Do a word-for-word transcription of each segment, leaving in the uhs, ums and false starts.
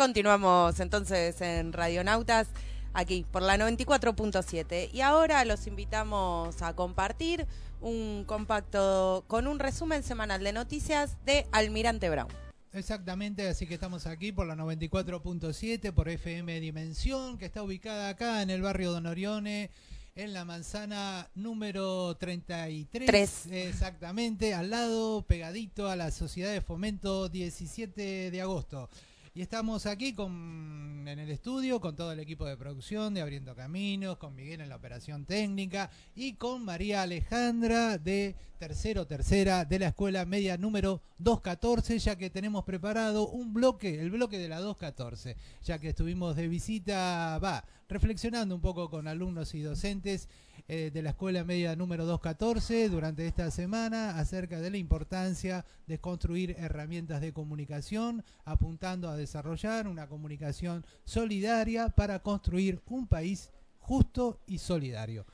Continuamos entonces en Radionautas, aquí por la noventa y cuatro punto siete. Y ahora los invitamos a compartir un compacto con un resumen semanal de noticias de Almirante Brown. Exactamente, así que estamos aquí por la noventa y cuatro punto siete, por F M Dimensión, que está ubicada acá en el barrio Don Orione, en la manzana número treinta y tres. Tres. Exactamente, al lado, pegadito a la Sociedad de Fomento diecisiete de agosto. Y estamos aquí con, en el estudio con todo el equipo de producción de Abriendo Caminos, con Miguel en la operación técnica y con María Alejandra de Tercero Tercera de la Escuela Media número doscientos catorce, ya que tenemos preparado un bloque, el bloque de la doscientos catorce, ya que estuvimos de visita, va, reflexionando un poco con alumnos y docentes eh, de la Escuela Media número doscientos catorce durante esta semana acerca de la importancia de construir herramientas de comunicación, apuntando a desarrollar una comunicación solidaria para construir un país justo y solidario.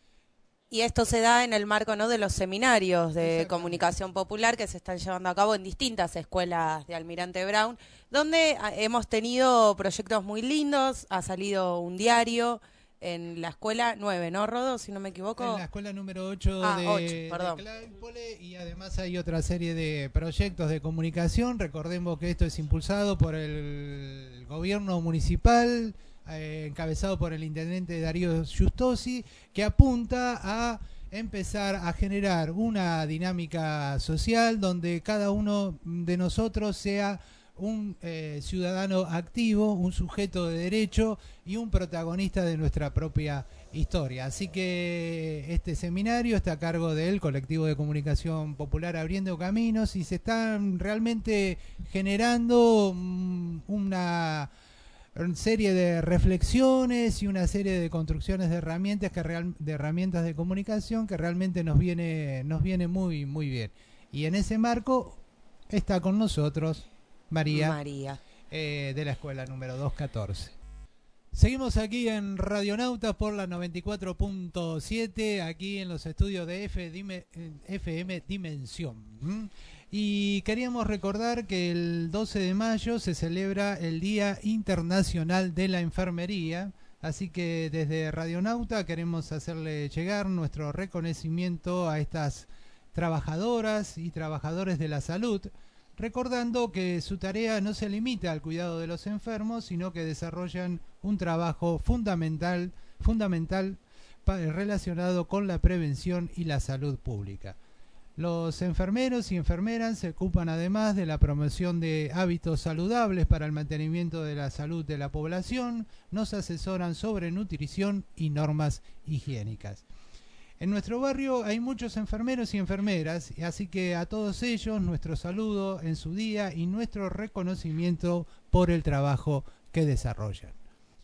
Y esto se da en el marco, ¿no?, de los seminarios de comunicación popular que se están llevando a cabo en distintas escuelas de Almirante Brown, donde hemos tenido proyectos muy lindos. Ha salido un diario en la escuela nueve, ¿no, Rodo? Si no me equivoco. En la escuela número ocho ah, de, ocho, perdón. de Claypole, y además hay otra serie de proyectos de comunicación. Recordemos que esto es impulsado por el gobierno municipal, eh, encabezado por el intendente Darío Giustosi, que apunta a empezar a generar una dinámica social donde cada uno de nosotros sea un eh, ciudadano activo, un sujeto de derecho y un protagonista de nuestra propia historia. Así que este seminario está a cargo del colectivo de comunicación popular Abriendo Caminos y se están realmente generando um, una serie de reflexiones y una serie de construcciones de herramientas que real, de herramientas de comunicación que realmente nos viene nos viene muy muy bien. Y en ese marco está con nosotros María, María. Eh, de la escuela número doscientos catorce. Seguimos aquí en Radionautas por la noventa y cuatro punto siete, aquí en los estudios de F, Dime, F M Dimensión. ¿Mm? Y queríamos recordar que el doce de mayo se celebra el Día Internacional de la Enfermería, así que desde Radionauta queremos hacerle llegar nuestro reconocimiento a estas trabajadoras y trabajadores de la salud, recordando que su tarea no se limita al cuidado de los enfermos, sino que desarrollan un trabajo fundamental, fundamental relacionado con la prevención y la salud pública. Los enfermeros y enfermeras se ocupan además de la promoción de hábitos saludables para el mantenimiento de la salud de la población, nos asesoran sobre nutrición y normas higiénicas. En nuestro barrio hay muchos enfermeros y enfermeras, así que a todos ellos nuestro saludo en su día y nuestro reconocimiento por el trabajo que desarrollan.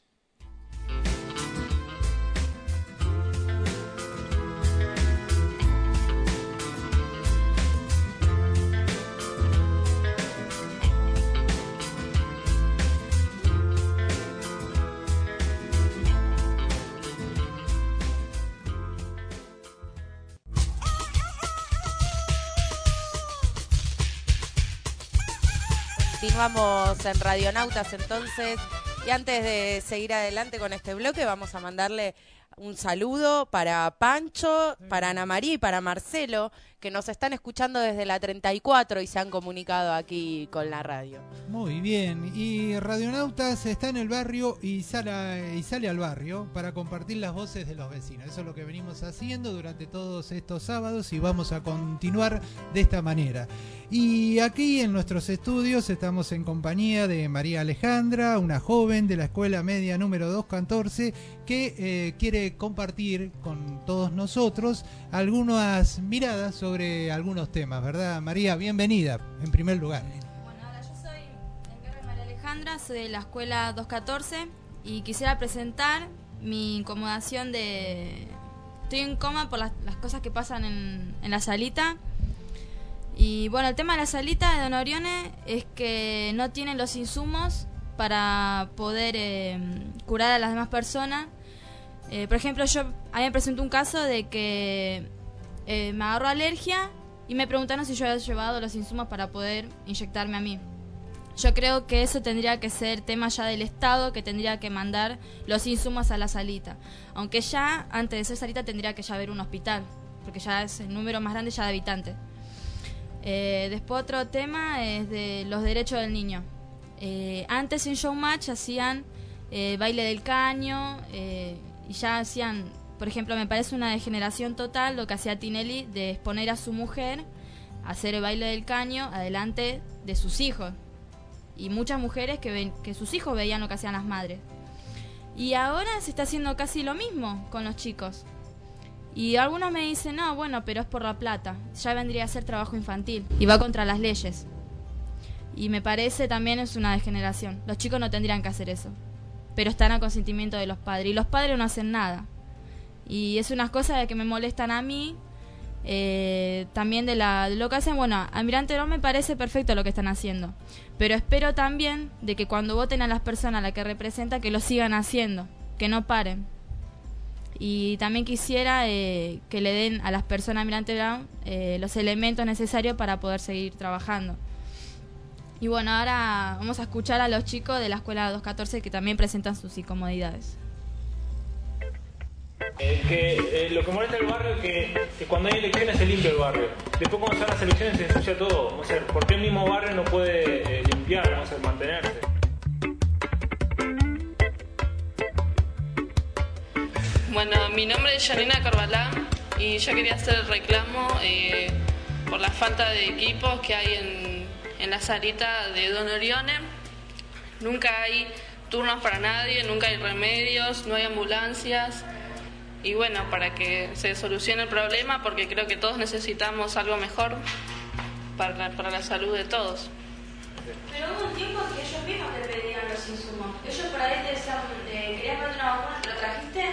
Continuamos en Radionautas entonces, y antes de seguir adelante con este bloque vamos a mandarle un saludo para Pancho, para Ana María y para Marcelo, que nos están escuchando desde la treinta y cuatro y se han comunicado aquí con la radio. Muy bien, y Radionautas está en el barrio y sale, y sale al barrio para compartir las voces de los vecinos. Eso es lo que venimos haciendo durante todos estos sábados y vamos a continuar de esta manera. Y aquí en nuestros estudios estamos en compañía de María Alejandra, una joven de la Escuela Media número doscientos catorce, que eh, quiere compartir con todos nosotros algunas miradas sobre algunos temas, ¿verdad? María, bienvenida, en primer lugar. Bueno, hola, yo soy encargo María Alejandra, soy de la Escuela doscientos catorce y quisiera presentar mi incomodación de... Estoy en coma por las, las cosas que pasan en, en la salita. Y bueno, el tema de la salita de Don Orione es que no tienen los insumos para poder eh, curar a las demás personas. Eh, por ejemplo, yo a mí me presentó un caso de que eh, me agarró alergia y me preguntaron si yo había llevado los insumos para poder inyectarme a mí. Yo creo que eso tendría que ser tema ya del Estado, que tendría que mandar los insumos a la salita. Aunque ya, antes de ser salita, tendría que ya haber un hospital, porque ya es el número más grande ya de habitantes. Eh, después otro tema es de los derechos del niño. Eh, antes en Showmatch hacían eh, baile del caño, eh, y ya hacían, por ejemplo, me parece una degeneración total lo que hacía Tinelli de exponer a su mujer a hacer el baile del caño adelante de sus hijos. Y muchas mujeres que, ven, que sus hijos veían lo que hacían las madres. Y ahora se está haciendo casi lo mismo con los chicos. Y algunos me dicen, no, bueno, pero es por la plata. Ya vendría a ser trabajo infantil. Y va contra las leyes. Y me parece también es una degeneración. Los chicos no tendrían que hacer eso. Pero están a consentimiento de los padres. Y los padres no hacen nada. Y es unas cosas que me molestan a mí. Eh, también de, la, de lo que hacen. Bueno, Almirante Brown me parece perfecto lo que están haciendo, pero espero también de que cuando voten a las personas a las que representan, que lo sigan haciendo, que no paren. Y también quisiera eh, que le den a las personas de Almirante Brown eh, los elementos necesarios para poder seguir trabajando. Y bueno, ahora vamos a escuchar a los chicos de la Escuela doscientos catorce que también presentan sus incomodidades. Eh, que eh, lo que molesta el barrio es que, que cuando hay elecciones se limpia el barrio. Después cuando son las elecciones se ensucia todo. Vamos a ver, ¿por qué el mismo barrio no puede eh, limpiar, vamos a ver, mantenerse? Bueno, mi nombre es Janina Carvalá y yo quería hacer el reclamo eh, por la falta de equipos que hay en, en la salita de Don Orione. Nunca hay turnos para nadie, nunca hay remedios, no hay ambulancias. Y bueno, para que se solucione el problema, porque creo que todos necesitamos algo mejor para la, para la salud de todos. Pero hubo un tiempo que ellos mismos te pedían los insumos. Ellos por ahí te decían, te querías poner una vacuna, ¿te lo trajiste?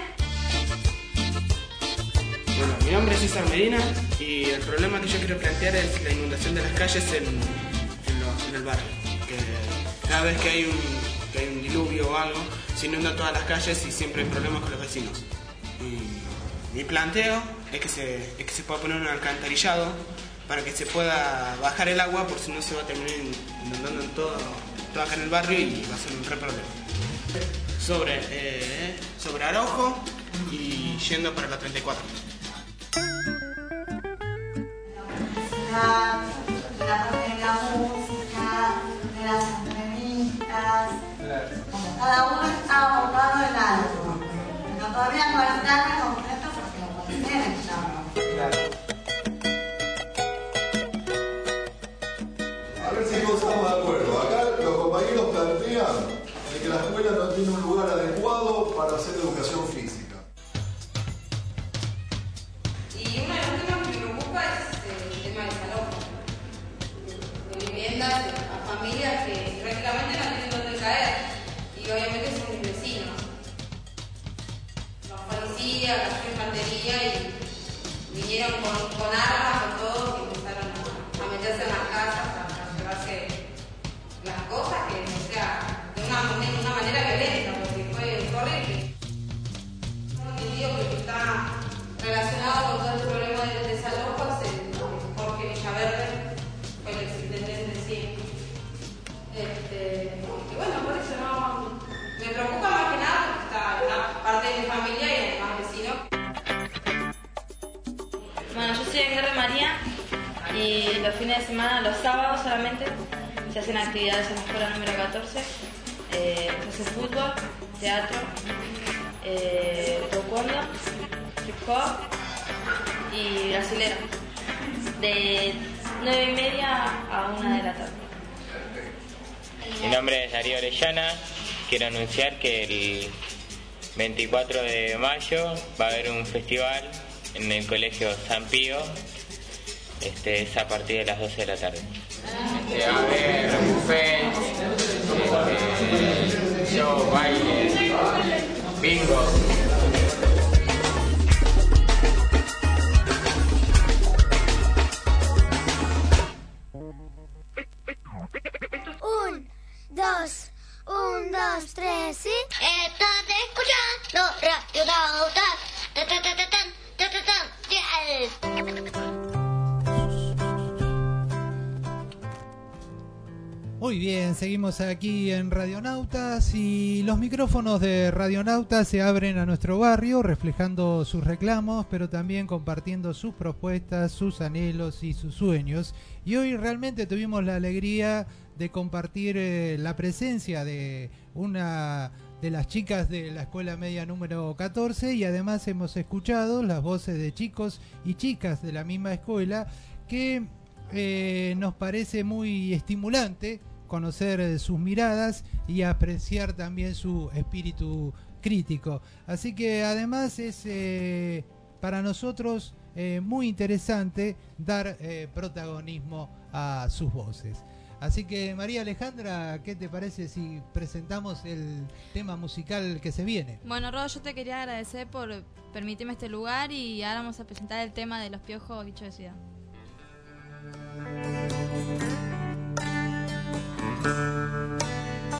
Bueno, mi nombre es César Medina y el problema que yo quiero plantear es la inundación de las calles en, en, lo, en el barrio. Que cada vez que hay, un, que hay un diluvio o algo, se inundan todas las calles y siempre hay problemas con los vecinos. Y mi planteo es que, se, es que se pueda poner un alcantarillado para que se pueda bajar el agua, por si no se va a terminar inundando en todo, todo acá en el barrio y va a ser un re problema. Sobre, eh, sobre Araujo y yendo para la treinta y cuatro. La parte de la música, de las entrevistas, como cada uno está abocado en algo. Pero todavía no es nada concreto porque lo consideren claro. A ver si todos estamos de acuerdo. Acá los compañeros plantean de que la escuela no tiene un lugar adecuado para hacer educación física. Y uno de los temas que me preocupa es el tema del salón. De viviendas a familias que prácticamente no tienen dónde caer. Y obviamente son mis vecinos. Los policías, la infantería y vinieron con, con armas, con todo, y empezaron a, a meterse en las casas, a, a llevarse las cosas, que o sea, de una, de una manera violenta, porque fue horrible. Yo digo que está relacionado con todo el problema de los desalojos, el Jorge Villaverde fue el exintendente, sí. Este, y bueno, por eso no, me preocupa más que nada porque está una parte de mi familia y además vecinos. Bueno, yo soy Enguerre María y los fines de semana, los sábados solamente, se hacen actividades en la escuela número catorce. Eh, se hace fútbol, teatro, eh, taekwondo, hip hop y brasilero. De nueve y media a una de la tarde. Mi nombre es Darío Orellana. Quiero anunciar que el veinticuatro de mayo va a haber un festival en el colegio San Pío. Este es a partir de las doce de la tarde. Este, va a haber buffet, este, show, baile, bingo. Un, dos, un, dos, tres, sí. Estás escuchando Radio Nauta. Ta, ta, ta, ta, tan, ta, ta, tan, yeah. Muy bien, seguimos aquí en Radionautas y los micrófonos de Radionautas se abren a nuestro barrio reflejando sus reclamos, pero también compartiendo sus propuestas, sus anhelos y sus sueños. Y hoy realmente tuvimos la alegría de compartir eh, la presencia de una de las chicas de la escuela media número catorce y además hemos escuchado las voces de chicos y chicas de la misma escuela que eh, nos parece muy estimulante conocer sus miradas y apreciar también su espíritu crítico. Así que además es eh, para nosotros eh, muy interesante dar eh, protagonismo a sus voces. Así que María Alejandra, ¿qué te parece si presentamos el tema musical que se viene? Bueno, Rodo, yo te quería agradecer por permitirme este lugar y ahora vamos a presentar el tema de Los Piojos, Bicho de Ciudad.